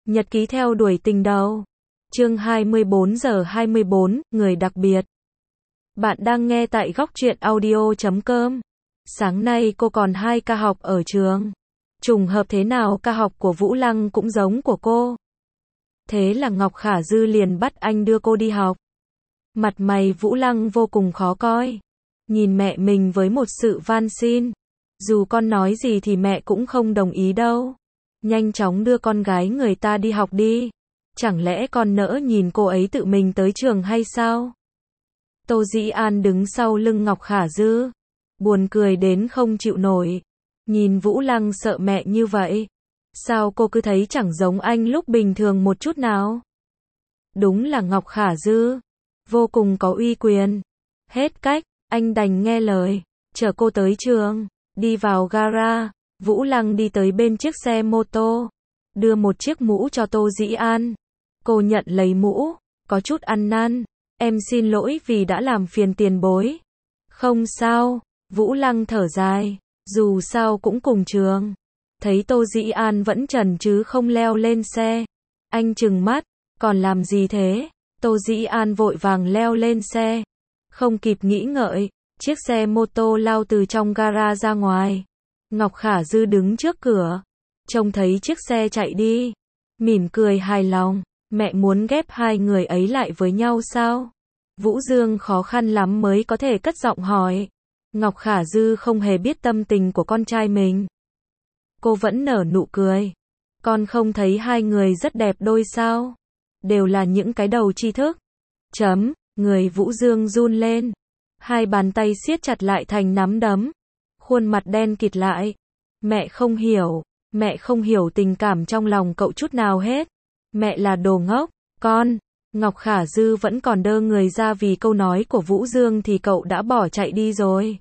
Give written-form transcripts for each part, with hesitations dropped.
Nhật ký theo đuổi tình đầu. Chương 24 giờ 24, người đặc biệt. Bạn đang nghe tại góc truyện audio.com. Sáng nay cô còn 2 ca học ở trường. Trùng hợp thế nào ca học của Vũ Lăng cũng giống của cô. Thế là Ngọc Khả Dư liền bắt anh đưa cô đi học. Mặt mày Vũ Lăng vô cùng khó coi. Nhìn mẹ mình với một sự van xin. Dù con nói gì thì mẹ cũng không đồng ý đâu. Nhanh chóng đưa con gái người ta đi học đi. Chẳng lẽ con nỡ nhìn cô ấy tự mình tới trường hay sao? Tô Dĩ An đứng sau lưng Ngọc Khả Dư. Buồn cười đến không chịu nổi. Nhìn Vũ Lăng sợ mẹ như vậy. Sao cô cứ thấy chẳng giống anh lúc bình thường một chút nào? Đúng là Ngọc Khả Dư. Vô cùng có uy quyền. Hết cách, anh đành nghe lời. Chở cô tới trường. Đi vào gara. Vũ Lăng đi tới bên chiếc xe mô tô. Đưa một chiếc mũ cho Tô Dĩ An. Cô nhận lấy mũ. Có chút ăn năn. Em xin lỗi vì đã làm phiền tiền bối. Không sao. Vũ Lăng thở dài. Dù sao cũng cùng trường. Thấy Tô Dĩ An vẫn chần chứ không leo lên xe. Anh trừng mắt. Còn làm gì thế? Tô Dĩ An vội vàng leo lên xe. Không kịp nghĩ ngợi. Chiếc xe mô tô lao từ trong gara ra ngoài. Ngọc Khả Dư đứng trước cửa. Trông thấy chiếc xe chạy đi. Mỉm cười hài lòng. Mẹ muốn ghép hai người ấy lại với nhau sao? Vũ Dương khó khăn lắm mới có thể cất giọng hỏi. Ngọc Khả Dư không hề biết tâm tình của con trai mình. Cô vẫn nở nụ cười. Con không thấy hai người rất đẹp đôi sao? Đều là những cái đầu tri thức. Người Vũ Dương run lên. Hai bàn tay siết chặt lại thành nắm đấm. Khuôn mặt đen kịt lại. Mẹ không hiểu tình cảm trong lòng cậu chút nào hết. Mẹ là đồ ngốc, con. Ngọc Khả Dư vẫn còn đơ người ra vì câu nói của Vũ Dương thì cậu đã bỏ chạy đi rồi.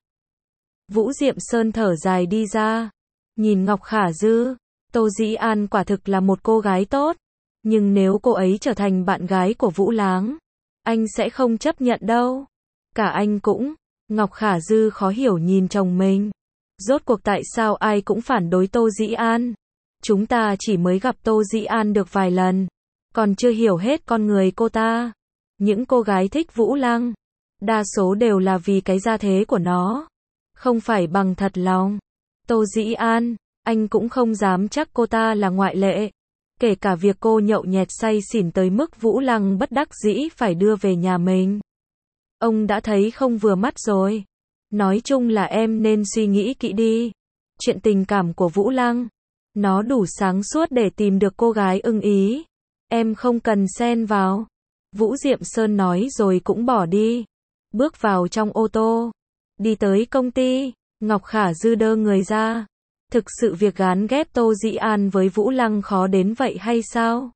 Vũ Diệm Sơn thở dài đi ra. Nhìn Ngọc Khả Dư, Tô Dĩ An quả thực là một cô gái tốt. Nhưng nếu cô ấy trở thành bạn gái của Vũ Láng, anh sẽ không chấp nhận đâu. Cả anh cũng. Ngọc Khả Dư khó hiểu nhìn chồng mình. Rốt cuộc tại sao ai cũng phản đối Tô Dĩ An? Chúng ta chỉ mới gặp Tô Dĩ An được vài lần. Còn chưa hiểu hết con người cô ta. Những cô gái thích Vũ Lăng. Đa số đều là vì cái gia thế của nó. Không phải bằng thật lòng. Tô Dĩ An, anh cũng không dám chắc cô ta là ngoại lệ. Kể cả việc cô nhậu nhẹt say xỉn tới mức Vũ Lăng bất đắc dĩ phải đưa về nhà mình. Ông đã thấy không vừa mắt rồi. Nói chung là em nên suy nghĩ kỹ đi. Chuyện tình cảm của Vũ Lăng. Nó đủ sáng suốt để tìm được cô gái ưng ý. Em không cần xen vào. Vũ Diệm Sơn nói rồi cũng bỏ đi. Bước vào trong ô tô. Đi tới công ty. Ngọc Khả Dư đơ người ra. Thực sự việc gán ghép Tô Dĩ An với Vũ Lăng khó đến vậy hay sao?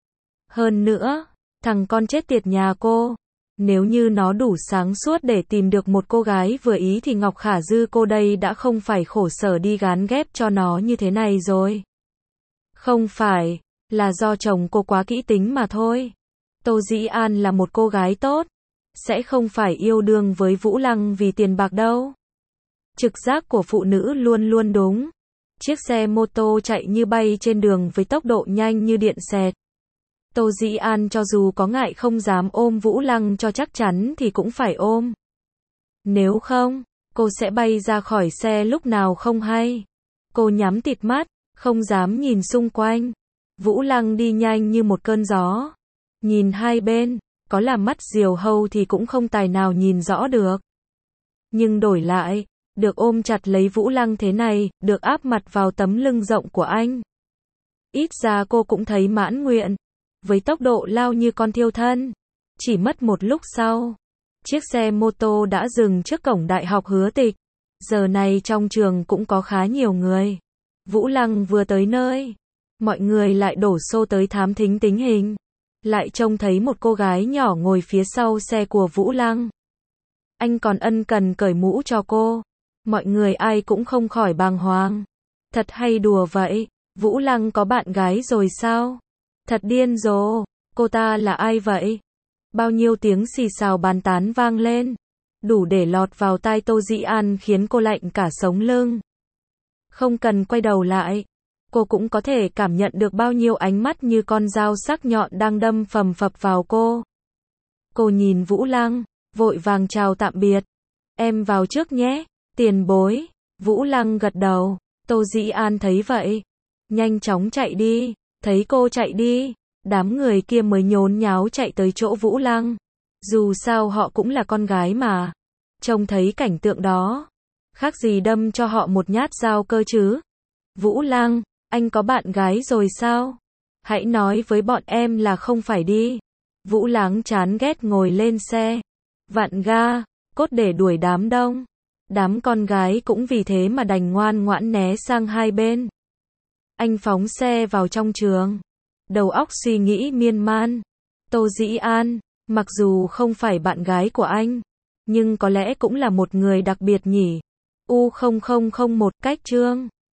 Hơn nữa, thằng con chết tiệt nhà cô. Nếu như nó đủ sáng suốt để tìm được một cô gái vừa ý thì Ngọc Khả Dư cô đây đã không phải khổ sở đi gán ghép cho nó như thế này rồi. Không phải, là do chồng cô quá kỹ tính mà thôi. Tô Dĩ An là một cô gái tốt. Sẽ không phải yêu đương với Vũ Lăng vì tiền bạc đâu. Trực giác của phụ nữ luôn luôn đúng. Chiếc xe mô tô chạy như bay trên đường với tốc độ nhanh như điện xẹt. Tô Dĩ An cho dù có ngại không dám ôm Vũ Lăng cho chắc chắn thì cũng phải ôm. Nếu không, cô sẽ bay ra khỏi xe lúc nào không hay. Cô nhắm tịt mắt, không dám nhìn xung quanh. Vũ Lăng đi nhanh như một cơn gió. Nhìn hai bên, có là mắt diều hâu thì cũng không tài nào nhìn rõ được. Nhưng đổi lại, được ôm chặt lấy Vũ Lăng thế này, được áp mặt vào tấm lưng rộng của anh. Ít ra cô cũng thấy mãn nguyện. Với tốc độ lao như con thiêu thân. Chỉ mất một lúc sau. Chiếc xe mô tô đã dừng trước cổng Đại học Hứa Tịch. Giờ này trong trường cũng có khá nhiều người. Vũ Lăng vừa tới nơi. Mọi người lại đổ xô tới thám thính tình hình. Lại trông thấy một cô gái nhỏ ngồi phía sau xe của Vũ Lăng. Anh còn ân cần cởi mũ cho cô. Mọi người ai cũng không khỏi bàng hoàng. Thật hay đùa vậy? Vũ Lăng có bạn gái rồi sao? Thật điên rồ. Cô ta là ai vậy? Bao nhiêu tiếng xì xào bàn tán vang lên. Đủ để lọt vào tai Tô Dĩ An khiến cô lạnh cả sống lưng. Không cần quay đầu lại. Cô cũng có thể cảm nhận được bao nhiêu ánh mắt như con dao sắc nhọn đang đâm phầm phập vào cô. Cô nhìn Vũ Lăng, vội vàng chào tạm biệt. Em vào trước nhé, tiền bối. Vũ Lăng gật đầu. Tô Dĩ An thấy vậy, nhanh chóng chạy đi. Thấy cô chạy đi, đám người kia mới nhốn nháo chạy tới chỗ Vũ Lăng. Dù sao họ cũng là con gái mà. Trông thấy cảnh tượng đó, khác gì đâm cho họ một nhát dao cơ chứ. Vũ Lăng, anh có bạn gái rồi sao? Hãy nói với bọn em là không phải đi. Vũ Lăng chán ghét ngồi lên xe, vặn ga, cốt để đuổi đám đông. Đám con gái cũng vì thế mà đành ngoan ngoãn né sang hai bên. Anh phóng xe vào trong trường, đầu óc suy nghĩ miên man. Tô Dĩ An, mặc dù không phải bạn gái của anh, nhưng có lẽ cũng là một người đặc biệt nhỉ. U0001 cách chương